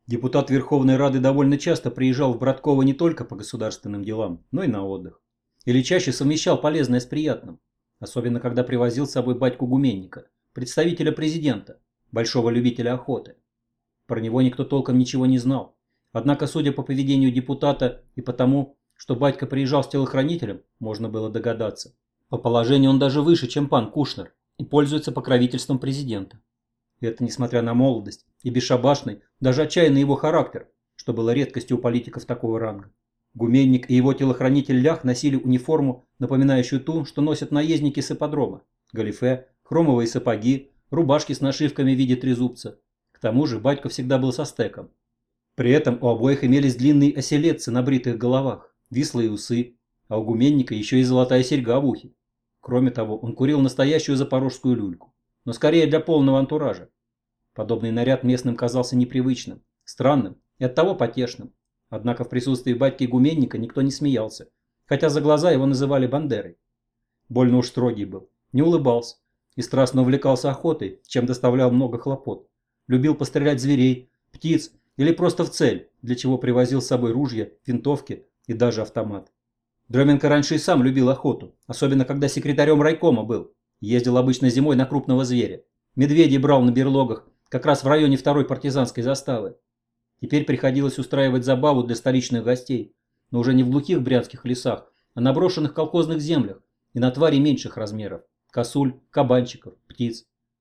Депутат Верховной Рады довольно часто приезжал в Братково не только по государственным делам, но и на отдых. Или чаще совмещал полезное с приятным. Особенно, когда привозил с собой батьку Гуменника, представителя президента, большого любителя охоты. Про него никто толком ничего не знал. Однако, судя по поведению депутата и потому, что батька приезжал с телохранителем, можно было догадаться. По положению он даже выше, чем пан Кушнер, и пользуется покровительством президента. И это несмотря на молодость и бесшабашный, даже отчаянный его характер, что было редкостью у политиков такого ранга. Гуменник и его телохранитель Лях носили униформу, напоминающую ту, что носят наездники с ипподрома: галифе, хромовые сапоги, рубашки с нашивками в виде трезубца. К тому же батька всегда был со стеком. При этом у обоих имелись длинные оселедцы на бритых головах, вислые усы, а у Гуменника еще и золотая серьга в ухе. Кроме того, он курил настоящую запорожскую люльку, но скорее для полного антуража. Подобный наряд местным казался непривычным, странным и оттого потешным. Однако в присутствии батьки Гуменника никто не смеялся, хотя за глаза его называли Бандерой. Больно уж строгий был, не улыбался и страстно увлекался охотой, чем доставлял много хлопот. Любил пострелять зверей, птиц или просто в цель, для чего привозил с собой ружья, винтовки и даже автомат. Дроменко раньше и сам любил охоту, особенно когда секретарем райкома был. Ездил обычно зимой на крупного зверя. Медведей брал на берлогах, как раз в районе второй партизанской заставы. Теперь приходилось устраивать забаву для столичных гостей, но уже не в глухих брянских лесах, а на брошенных колхозных землях и на твари меньших размеров – косуль, кабанчиков, птиц.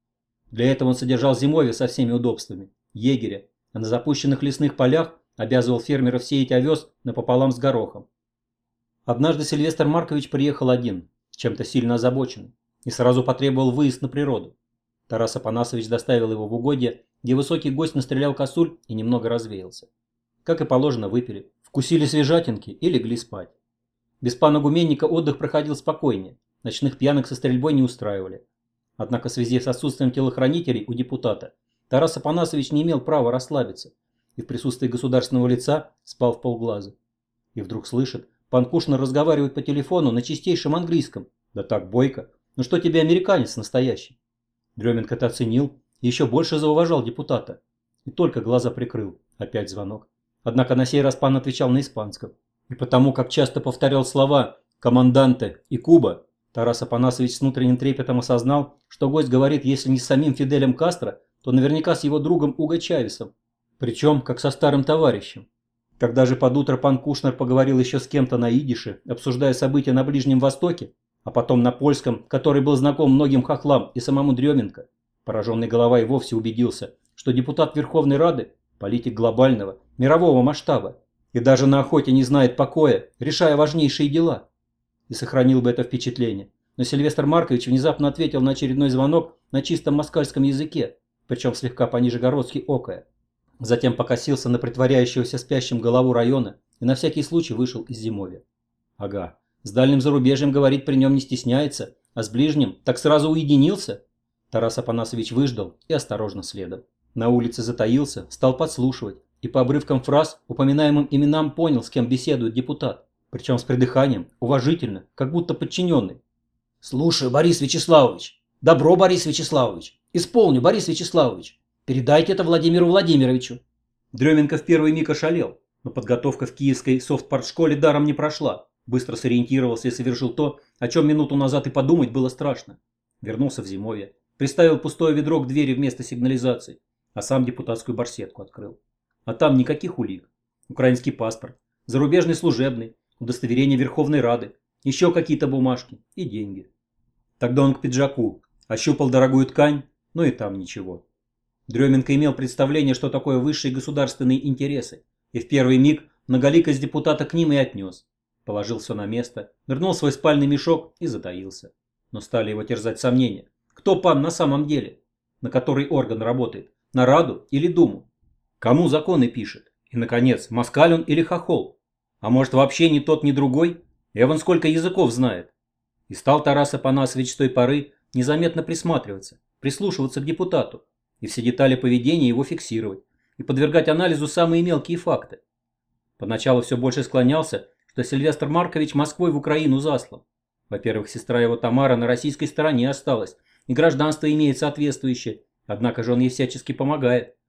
Для этого он содержал зимовье со всеми удобствами, егеря, а на запущенных лесных полях обязывал фермеров сеять овес напополам с горохом. Однажды Сильвестр Маркович приехал один, чем-то сильно озабоченный, и сразу потребовал выезд на природу. Тарас Апанасович доставил его в угодье, где высокий гость настрелял косуль и немного развеялся. Как и положено, выпили, вкусили свежатинки и легли спать. Без пана Гуменника отдых проходил спокойнее, ночных пьянок со стрельбой не устраивали. Однако в связи с отсутствием телохранителей у депутата Тарас Апанасович не имел права расслабиться и в присутствии государственного лица спал вполглаза. И вдруг слышит, пан Кушнер разговаривает по телефону на чистейшем английском, да так бойко, ну что тебе американец настоящий. Дременко это оценил и еще больше зауважал депутата. И только глаза прикрыл. Опять звонок. Однако на сей раз пан отвечал на испанском. И потому, как часто повторял слова «команданте» и «Куба», Тарас Апанасович с внутренним трепетом осознал, что гость говорит, если не с самим Фиделем Кастро, то наверняка с его другом Уго Чавесом. Причем, как со старым товарищем. Когда же под утро пан Кушнер поговорил еще с кем-то на идише, обсуждая события на Ближнем Востоке, а потом на польском, который был знаком многим хохлам и самому Дременко, пораженный голова и вовсе убедился, что депутат Верховной Рады – политик глобального, мирового масштаба, и даже на охоте не знает покоя, решая важнейшие дела. И сохранил бы это впечатление. Но Сильвестр Маркович внезапно ответил на очередной звонок на чистом москальском языке, причем слегка по-нижегородски окая. Затем покосился на притворяющегося спящим голову района и на всякий случай вышел из зимовья. Ага, с дальним зарубежьем говорить при нем не стесняется, а с ближним так сразу уединился. Тарас Апанасович выждал и осторожно следом. На улице затаился, стал подслушивать и по обрывкам фраз, упоминаемым именам, понял, с кем беседует депутат. Причем с придыханием, уважительно, как будто подчиненный. «Слушаю, Борис Вячеславович. Добро, Борис Вячеславович. Исполню, Борис Вячеславович. Передайте это Владимиру Владимировичу». Дременко в первый миг ошалел, но подготовка в киевской софтпартшколе даром не прошла. Быстро сориентировался и совершил то, о чем минуту назад и подумать было страшно. Вернулся в зимовье, приставил пустое ведро к двери вместо сигнализации, а сам депутатскую барсетку открыл. А там никаких улик. Украинский паспорт, зарубежный служебный, удостоверение Верховной Рады, еще какие-то бумажки и деньги. Тогда он к пиджаку ощупал дорогую ткань, но и там ничего. Дременко имел представление, что такое высшие государственные интересы, и в первый миг многоликость депутата к ним и отнес. Положил все на место, нырнул в свой спальный мешок и затаился. Но стали его терзать сомнения. Кто пан на самом деле? На который орган работает? На Раду или Думу? Кому законы пишет? И, наконец, москаль он или хохол? А может, вообще ни тот, ни другой? Эван сколько языков знает. И стал Тарас Апанасович с той поры незаметно присматриваться, прислушиваться к депутату, и все детали поведения его фиксировать, и подвергать анализу самые мелкие факты. Поначалу все больше склонялся, что Сильвестр Маркович Москвой в Украину заслан. Во-первых, сестра его Тамара на российской стороне осталась, и гражданство имеет соответствующее, однако же он ей всячески помогает.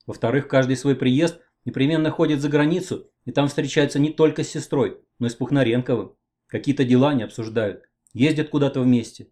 Во-вторых, каждый свой приезд непременно ходит за границу и там встречается не только с сестрой, но и с Пухнаренковым. Какие-то дела не обсуждают, ездят куда-то вместе.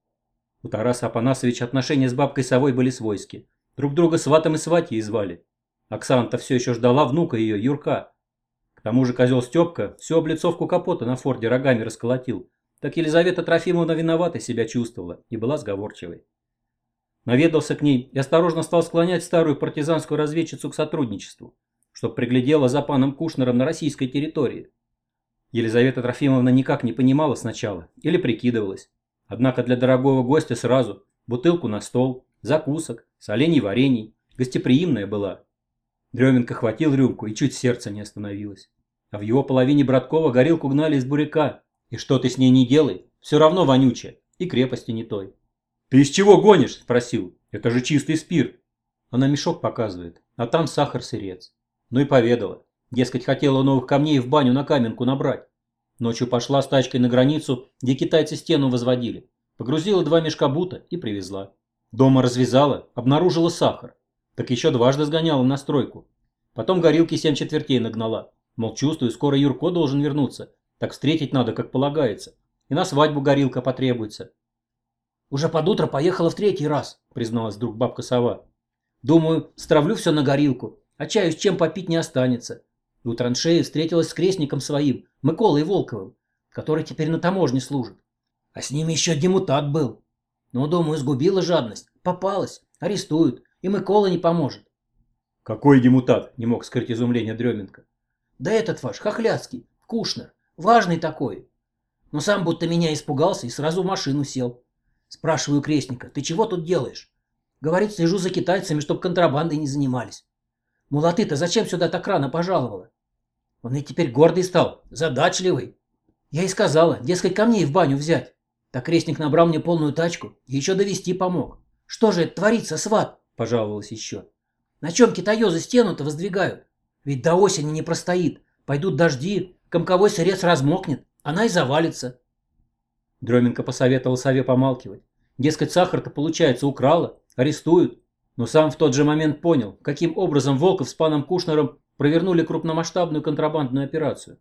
У Тараса Апанасовича отношения с бабкой Совой были свойские. Друг друга сватом и сватьей звали. Оксана-то все еще ждала внука ее, Юрка. К тому же козел Степка всю облицовку капота на форде рогами расколотил. Так Елизавета Трофимовна виноватой себя чувствовала и была сговорчивой. Наведался к ней и осторожно стал склонять старую партизанскую разведчицу к сотрудничеству, чтоб приглядела за паном Кушнером на российской территории. Елизавета Трофимовна никак не понимала сначала или прикидывалась. Однако для дорогого гостя сразу бутылку на стол, закусок, солений варений, гостеприимная была. Дременко хватил рюмку и чуть сердце не остановилось. А в его половине Браткова горилку гнали из буряка. И что ты с ней не делай, все равно вонючая и крепости не той. «Ты из чего гонишь?» – спросил. «Это же чистый спирт». Она мешок показывает, а там сахар-сырец. Ну и поведала. Дескать, хотела новых камней в баню на каменку набрать. Ночью пошла с тачкой на границу, где китайцы стену возводили. Погрузила 2 мешка бута и привезла. Дома развязала, обнаружила сахар. Так еще дважды сгоняла на стройку. Потом горилки 7 четвертей нагнала. Мол, чувствую, скоро Юрко должен вернуться. Так встретить надо, как полагается. И на свадьбу горилка потребуется. «Уже под утро поехала в 3-й раз», призналась вдруг бабка Сова. «Думаю, стравлю все на горилку, а чаю с чем попить не останется». И у траншеи встретилась с крестником своим, Миколой Волковым, который теперь на таможне служит. А с ними еще демутат был. Но, думаю, сгубила жадность, попалась, арестуют, и Микола не поможет. «Какой демутат?» – не мог скрыть изумление Дременко. «Да этот ваш, хохляцкий, Кушнер, важный такой. Но сам будто меня испугался и сразу в машину сел. Спрашиваю крестника, ты чего тут делаешь? Говорит, слежу за китайцами, чтоб контрабандой не занимались. Мол, а ты-то зачем сюда так рано пожаловала? Он и теперь гордый стал, задачливый. Я и сказала, дескать, камней в баню взять. Так крестник набрал мне полную тачку и еще довести помог. Что же это творится, сват? Пожаловалась еще. На чем китаёзы стену-то воздвигают? Ведь до осени не простоит. Пойдут дожди, комковой сырец размокнет, она и завалится. Дременко посоветовал Сове помалкивать. Дескать, сахар-то, получается, украла, арестуют. Но сам в тот же момент понял, каким образом Волков с паном Кушнером провернули крупномасштабную контрабандную операцию.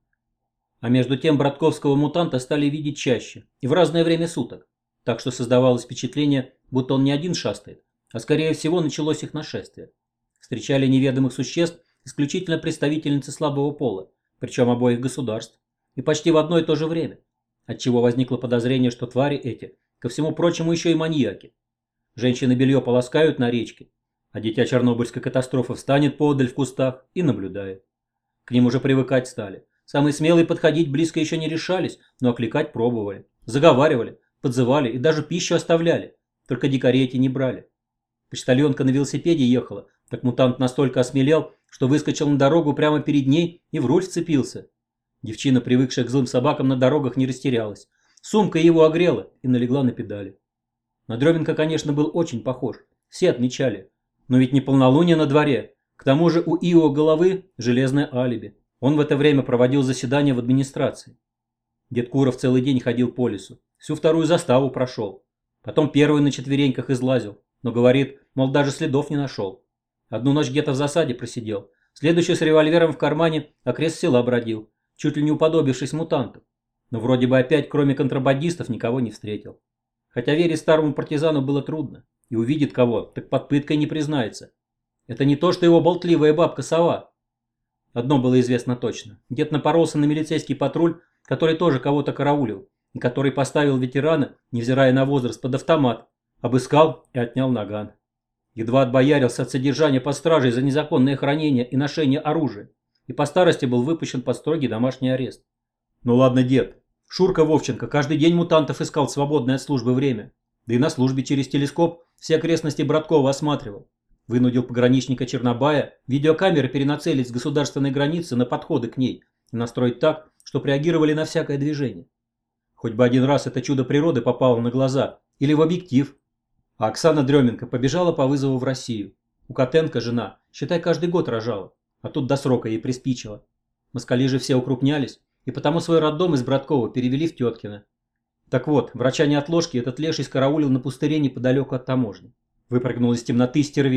А между тем братковского мутанта стали видеть чаще и в разное время суток. Так что создавалось впечатление, будто он не один шастает, а скорее всего началось их нашествие. Встречали неведомых существ исключительно представительницы слабого пола, причем обоих государств, и почти в одно и то же время. Отчего возникло подозрение, что твари эти, ко всему прочему, еще и маньяки. Женщины белье полоскают на речке, а дитя Чернобыльской катастрофы встанет поодаль в кустах и наблюдает. К ним уже привыкать стали. Самые смелые подходить близко еще не решались, но окликать пробовали. Заговаривали, подзывали и даже пищу оставляли. Только дикари эти не брали. Почтальонка на велосипеде ехала, так мутант настолько осмелел, что выскочил на дорогу прямо перед ней и в руль вцепился. Девчина, привыкшая к злым собакам на дорогах, не растерялась. Сумка его огрела и налегла на педали. На Дременко, конечно, был очень похож. Все отмечали. Но ведь не полнолуние на дворе. К тому же у Ио головы железное алиби. Он в это время проводил заседание в администрации. Дед Куров целый день ходил по лесу. Всю вторую заставу прошел. Потом первую на четвереньках излазил. Но говорит, мол, даже следов не нашел. Одну ночь где-то в засаде просидел. Следующую с револьвером в кармане окрест села бродил, чуть ли не уподобившись мутанту. Но вроде бы опять, кроме контрабандистов, никого не встретил. Хотя верить старому партизану было трудно. И увидит кого, так под пыткой не признается. Это не то, что его болтливая бабка Сова. Одно было известно точно. Дед напоролся на милицейский патруль, который тоже кого-то караулил, и который поставил ветерана, невзирая на возраст, под автомат, обыскал и отнял наган. Едва отбоярился от содержания под стражей за незаконное хранение и ношение оружия, и по старости был выпущен под строгий домашний арест. Ну ладно, дед. Шурка Вовченко каждый день мутантов искал в свободное от службы время. Да и на службе через телескоп все окрестности Браткова осматривал. Вынудил пограничника Чернобая видеокамеры перенацелить с государственной границы на подходы к ней и настроить так, чтобы реагировали на всякое движение. Хоть бы один раз это чудо природы попало на глаза или в объектив. А Оксана Дременко побежала по вызову в Россию. У Котенко жена, считай, каждый год рожала, а тут до срока ей приспичило. Москали же все укрупнялись, и потому свой роддом из Браткова перевели в Теткино. Так вот, врача неотложки этот леший скараулил на пустыре неподалеку от таможни. Выпрыгнул из темноты стервец.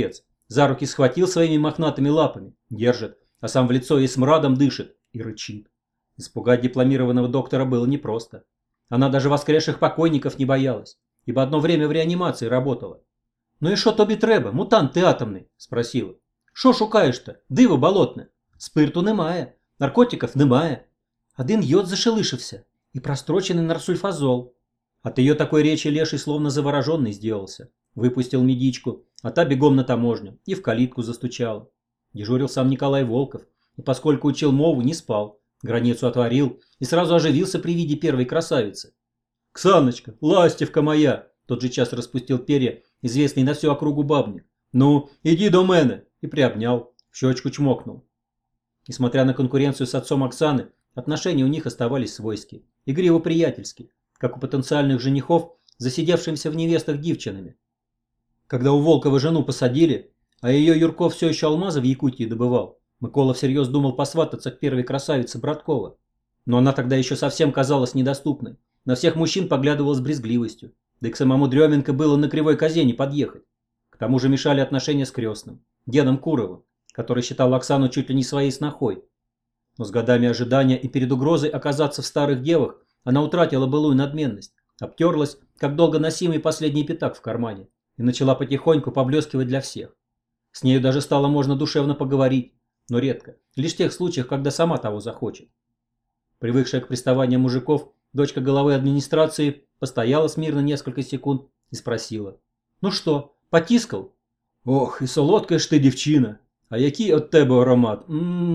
За руки схватил своими мохнатыми лапами, держит, а сам в лицо ей смрадом дышит и рычит. Испугать дипломированного доктора было непросто. Она даже воскресших покойников не боялась, ибо одно время в реанимации работала. «Ну и шо тобі треба, мутант ти атомний?» – спросила. «Шо шукаєш-то? Диво болотне. Спирту немає, наркотиків немає. Один йод зашелышився и простроченный нарсульфазол». От ее такой речи Леший словно завороженный сделался. Выпустил медичку, а та бегом на таможню и в калитку застучала. Дежурил сам Николай Волков, и поскольку учил мову, не спал, границу отворил и сразу оживился при виде первой красавицы. «Ксаночка, ластівка моя!» Тот же час распустил перья, известный на всю округу бабник. «Ну, иди до мене!» И приобнял, в щечку чмокнул. Несмотря на конкуренцию с отцом Оксаны, отношения у них оставались свойские, игриво-приятельские, как у потенциальных женихов, засидевшимся в невестах девчонами. Когда у Волкова жену посадили, а ее Юрков все еще алмазы в Якутии добывал, Микола всерьез думал посвататься к первой красавице Браткова. Но она тогда еще совсем казалась недоступной, на всех мужчин поглядывала с брезгливостью, да и к самому Дременко было на кривой козе не подъехать. К тому же мешали отношения с крестным, дедом Куровым, который считал Оксану чуть ли не своей снохой. Но с годами ожидания и перед угрозой оказаться в старых девах она утратила былую надменность, обтерлась, как долго носимый последний пятак в кармане, и начала потихоньку поблескивать для всех. С нею даже стало можно душевно поговорить, но редко, лишь в тех случаях, когда сама того захочет. Привыкшая к приставаниям мужиков, дочка главы администрации постояла смирно несколько секунд и спросила: «Ну что, потискал?» «Ох, и солодкая ж ты, девчина! А який от тебе аромат?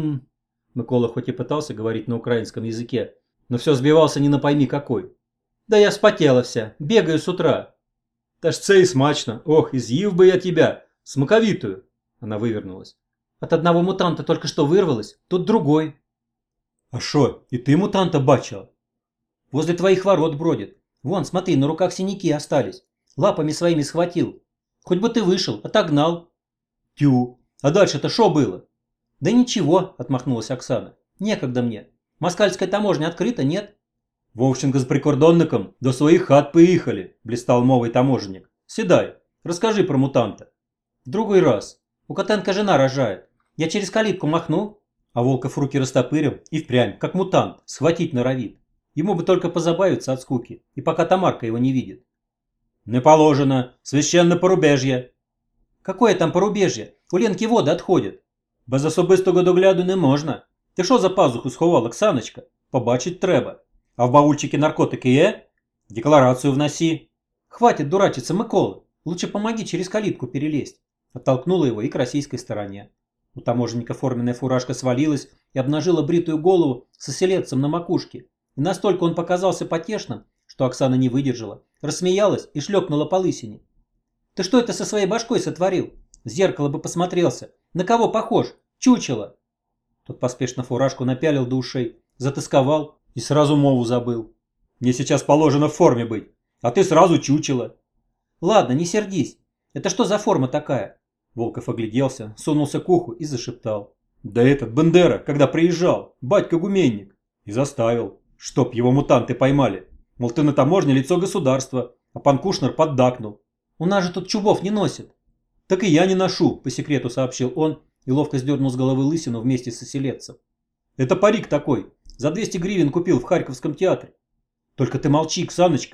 Микола хоть и пытался говорить на украинском языке, но все сбивался не на пойми какой. «Да я спотела вся, бегаю с утра». «Та ж це і смачно! Ох, і з'їв би я тебя! Смаковитую!» Она вывернулась. «От одного мутанта только что вырвалась, тут другой». «А шо, и ты мутанта бачила?» «Возле твоих ворот бродит. Вон, смотри, на руках синяки остались. Лапами своими схватил. Хоть бы ты вышел, отогнал». «Тю, а дальше-то шо было?» «Да ничего», — отмахнулась Оксана. «Некогда мне. Москальская таможня открыта, нет?» «Вовченко с прикордонником до своих хат поехали», — блистал мовой таможенник. «Седай, расскажи про мутанта». «В другой раз. У Котенко жена рожает. Я через калитку махну». А Волков руки растопырил и впрямь, как мутант, схватить норовит. Ему бы только позабавиться от скуки, и пока Тамарка его не видит. «Не положено. Священне порубежье». «Какое там порубежье? У Ленки воды отходят». «Без особистого догляду не можна. Ти що за пазуху сховав, Оксаночка? Побачить треба. А в баульчике наркотики є? Декларацию вноси». «Хватит дурачиться, Микола. Лучше помоги через калитку перелезть». Оттолкнула его и к российской стороне. У таможенника форменная фуражка свалилась и обнажила бритую голову с оселедцем на макушке. И настолько он показался потешным, что Оксана не выдержала, рассмеялась и шлепнула по лысине. «Ты что это со своей башкой сотворил? В зеркало бы посмотрелся. На кого похож? Чучело!» Тот поспешно фуражку напялил до ушей, затасковал и сразу мову забыл. «Мне сейчас положено в форме быть, а ты сразу чучело». «Ладно, не сердись. Это что за форма такая?» Волков огляделся, сунулся к уху и зашептал. «Да этот Бендера, когда приезжал, батька-гуменник, и заставил, чтоб его мутанты поймали. Мол, ты на таможне лицо государства, а пан Кушнер поддакнул. У нас же тут чубов не носит». «Так и я не ношу», по секрету сообщил он и ловко сдернул с головы лысину вместе с оселедцем. «Это парик такой, за 200 гривен купил в Харьковском театре». «Только ты молчи, Ксаночка».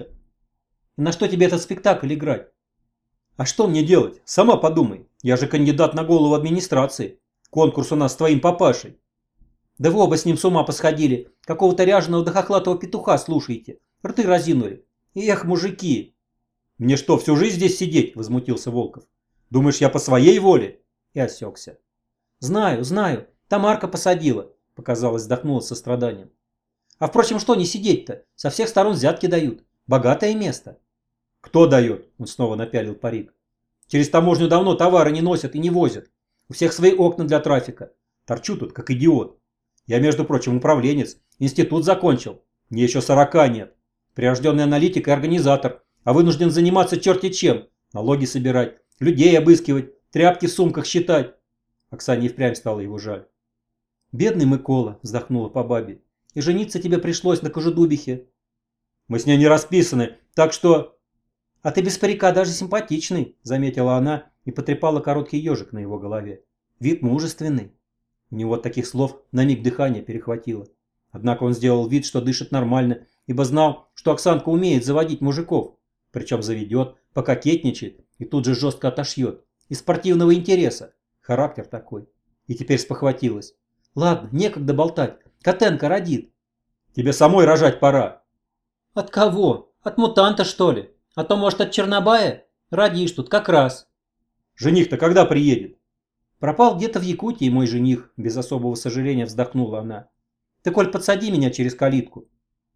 «И на что тебе этот спектакль играть?» «А что мне делать? Сама подумай. Я же кандидат на голову администрации. Конкурс у нас с твоим папашей». «Да вы оба с ним с ума посходили. Какого-то ряженого да хохлатого петуха слушаете. Рты разинули. Эх, мужики!» «Мне что, всю жизнь здесь сидеть?» – возмутился Волков. «Думаешь, я по своей воле?» И осекся. «Знаю, знаю. Тамарка посадила», – показалось, вздохнула с состраданием. «А впрочем, что не сидеть-то? Со всех сторон взятки дают. Богатое место». «Кто дает?» – он снова напялил парик. «Через таможню давно товары не носят и не возят. У всех свои окна для трафика. Торчу тут, как идиот. Я, между прочим, управленец. Институт закончил. Мне еще 40 нет. Прирожденный аналитик и организатор. А вынужден заниматься черти чем. Налоги собирать, людей обыскивать, тряпки в сумках считать». Оксане и впрямь стало его жаль. «Бедный Микола», – вздохнула по бабе. «И жениться тебе пришлось на Кожедубихе». «Мы с ней не расписаны, так что...» «А ты без парика даже симпатичный», – заметила она и потрепала короткий ежик на его голове. Вид мужественный. У него от таких слов на миг дыхание перехватило. Однако он сделал вид, что дышит нормально, ибо знал, что Оксанка умеет заводить мужиков. Причем заведет, пококетничает и тут же жестко отошьет. Из спортивного интереса. Характер такой. И теперь спохватилась. Ладно, некогда болтать. Котенка родит. Тебе самой рожать пора. От кого? От мутанта, что ли? А то, может, от Чернобая? Родишь тут как раз. Жених-то когда приедет? Пропал где-то в Якутии мой жених, без особого сожаления вздохнула она. Ты, Коль, подсади меня через калитку.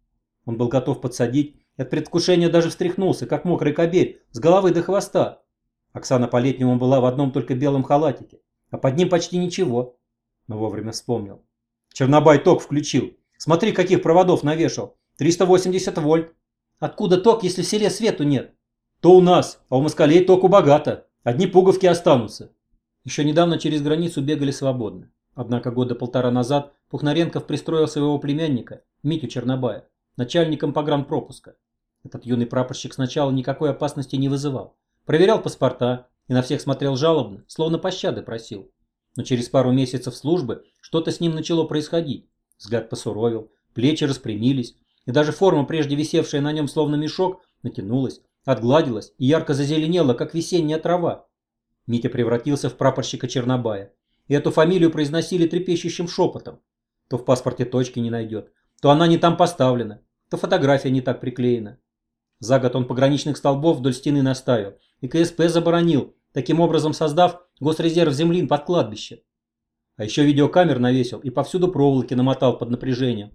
Он был готов подсадить, и от предвкушения даже встряхнулся, как мокрый кобель, с головы до хвоста. Оксана по-летнему была в одном только белом халатике, а под ним почти ничего. Но вовремя вспомнил. Чернобай ток включил. Смотри, каких проводов навешал. 380 вольт. Откуда ток, если в селе свету нет? То у нас, а у москалей току богато. Одни пуговки останутся. Еще недавно через границу бегали свободно. Однако года полтора назад Пухнаренков пристроил своего племянника, Митю Чернобая, начальником погранпропуска. Этот юный прапорщик сначала никакой опасности не вызывал. Проверял паспорта и на всех смотрел жалобно, словно пощады просил. Но через пару месяцев службы что-то с ним начало происходить. Взгляд посуровил, плечи распрямились, и даже форма, прежде висевшая на нем словно мешок, натянулась, отгладилась и ярко зазеленела, как весенняя трава. Митя превратился в прапорщика Чернобая, и эту фамилию произносили трепещущим шепотом. То в паспорте точки не найдет, то она не там поставлена, то фотография не так приклеена. За год он пограничных столбов вдоль стены наставил и КСП заборонил, таким образом создав госрезерв землин под кладбище. А еще видеокамер навесил и повсюду проволоки намотал под напряжением.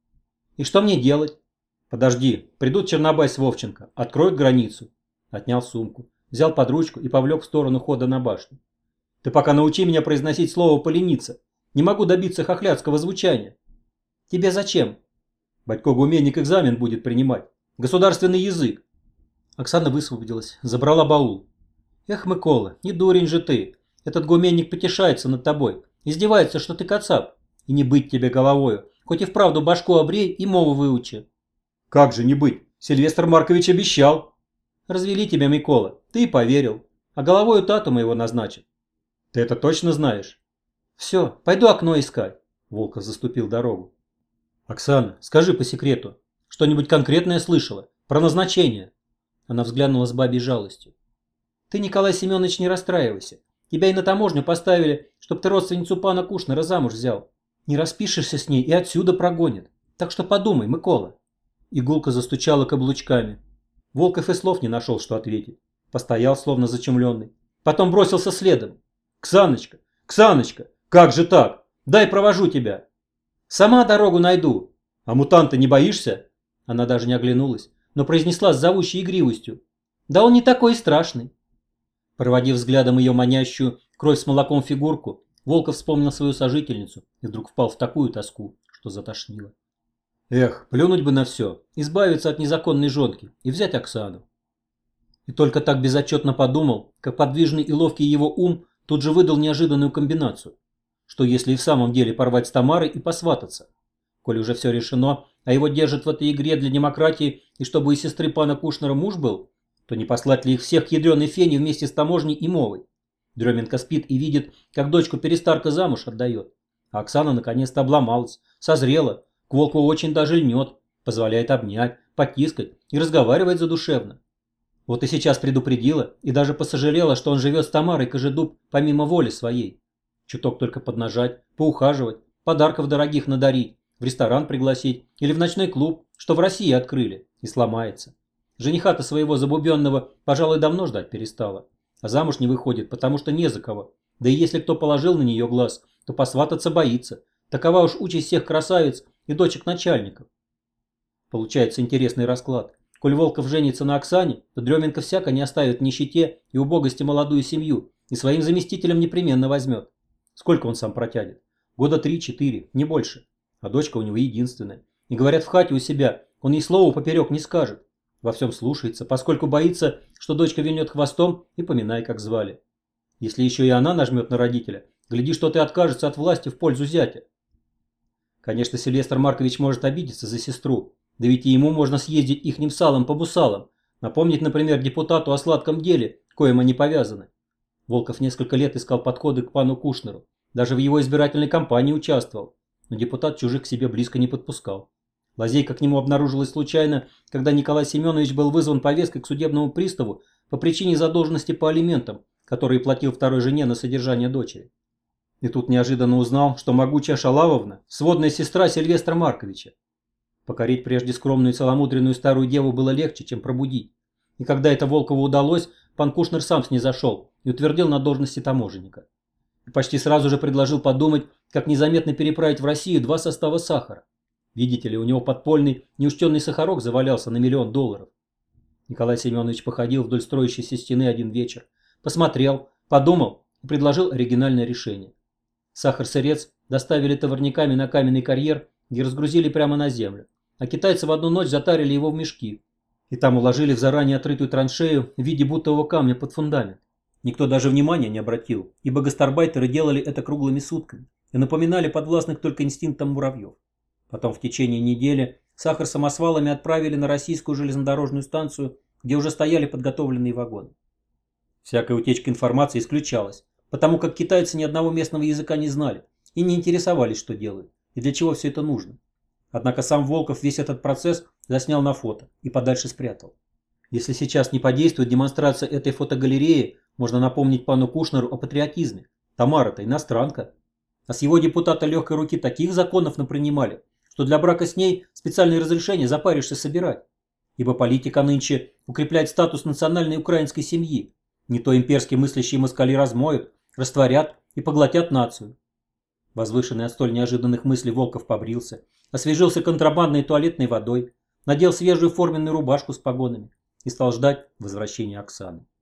И что мне делать? Подожди, придут Чернобай с Вовченко, откроют границу. Отнял сумку, взял под ручку и повлек в сторону хода на башню. Ты пока научи меня произносить слово «поленица». Не могу добиться хохлядского звучания. Тебе зачем? Батько Гуменник экзамен будет принимать. Государственный язык. Оксана высвободилась, забрала баул. Эх, Микола, не дурень же ты. Этот Гуменник потешается над тобой. Издевается, что ты кацап. И не быть тебе головою. Хоть и вправду башку обрей и мову выучи. Как же не быть? Сильвестр Маркович обещал. Развели тебя, Микола. Ты и поверил. А головою тату моего назначит. Ты это точно знаешь? Все, пойду окно искать. Волков заступил дорогу. Оксана, скажи по секрету. Что-нибудь конкретное слышала? Про назначение? Она взглянула с бабьей жалостью. Ты, Николай Семенович, не расстраивайся. Тебя и на таможню поставили, чтоб ты родственницу пана Кушнера замуж взял. Не распишешься с ней и отсюда прогонят. Так что подумай, Микола. Игулка застучала каблучками. Волков и слов не нашел, что ответить. Постоял, словно зачумленный. Потом бросился следом. Ксаночка, Ксаночка, как же так? Дай провожу тебя. Сама дорогу найду. А мутанта не боишься? Она даже не оглянулась, но произнесла с зовущей игривостью. Да он не такой и страшный. Проводив взглядом ее манящую кровь с молоком фигурку, Волков вспомнил свою сожительницу и вдруг впал в такую тоску, что затошнило. Эх, плюнуть бы на все, избавиться от незаконной жонки и взять Оксану. И только так безотчетно подумал, как подвижный и ловкий его ум тут же выдал неожиданную комбинацию. Что если и в самом деле порвать с Тамарой и посвататься? Коль уже все решено, а его держат в этой игре для демократии, и чтобы и сестры пана Кушнера муж был, то не послать ли их всех к ядреной фене вместе с таможней и мовой? Дременко спит и видит, как дочку Перестарка замуж отдает. А Оксана наконец-то обломалась, созрела, к Волкову очень даже льнет, позволяет обнять, потискать и разговаривать задушевно. Вот и сейчас предупредила и даже посожалела, что он живет с Тамарой Кожедуб помимо воли своей. Чуток только поднажать, поухаживать, подарков дорогих надарить, в ресторан пригласить или в ночной клуб, что в России открыли, и сломается. Жениха-то своего забубенного, пожалуй, давно ждать перестала. А замуж не выходит, потому что не за кого. Да и если кто положил на нее глаз, то посвататься боится. Такова уж участь всех красавиц и дочек начальников. Получается интересный расклад. Коль Волков женится на Оксане, то Дременко всяко не оставит в нищете и убогости молодую семью и своим заместителем непременно возьмет. Сколько он сам протянет? Года 3-4, не больше. А дочка у него единственная. И говорят, в хате у себя он ей слова поперек не скажет. Во всем слушается, поскольку боится, что дочка вильнет хвостом, и поминай, как звали. Если еще и она нажмет на родителя, гляди, что ты откажется от власти в пользу зятя. Конечно, Сильвестр Маркович может обидеться за сестру, да ведь и ему можно съездить ихним салом по бусалам, напомнить, например, депутату о сладком деле, коим они повязаны. Волков несколько лет искал подходы к пану Кушнеру, даже в его избирательной кампании участвовал, но депутат чужих к себе близко не подпускал. Лазейка к нему обнаружилась случайно, когда Николай Семенович был вызван повесткой к судебному приставу по причине задолженности по алиментам, которые платил второй жене на содержание дочери. И тут неожиданно узнал, что могучая Шалавовна – сводная сестра Сильвестра Марковича. Покорить прежде скромную и целомудренную старую деву было легче, чем пробудить. И когда это Волкову удалось, пан Кушнер сам снизошел и утвердил на должности таможенника. И почти сразу же предложил подумать, как незаметно переправить в Россию 2 состава сахара. Видите ли, у него подпольный неучтенный сахарок завалялся на $1 миллион. Николай Семенович походил вдоль строящейся стены один вечер, посмотрел, подумал и предложил оригинальное решение. Сахар-сырец доставили товарниками на каменный карьер, где разгрузили прямо на землю, а китайцы в одну ночь затарили его в мешки и там уложили в заранее отрытую траншею в виде бутового камня под фундамент. Никто даже внимания не обратил, ибо гастарбайтеры делали это круглыми сутками и напоминали подвластных только инстинктам муравьев. Потом в течение недели сахар самосвалами отправили на российскую железнодорожную станцию, где уже стояли подготовленные вагоны. Всякая утечка информации исключалась, потому как китайцы ни одного местного языка не знали и не интересовались, что делают и для чего все это нужно. Однако сам Волков весь этот процесс заснял на фото и подальше спрятал. Если сейчас не подействует демонстрация этой фотогалереи, можно напомнить пану Кушнеру о патриотизме. Тамара-то иностранка. А с его депутата легкой руки таких законов напринимали, что для брака с ней специальные разрешения запаришься собирать. Ибо политика нынче укрепляет статус национальной украинской семьи. Не то имперски мыслящие москали размоют, растворят и поглотят нацию. Возвышенный от столь неожиданных мыслей Волков побрился, освежился контрабандной туалетной водой, надел свежую форменную рубашку с погонами и стал ждать возвращения Оксаны.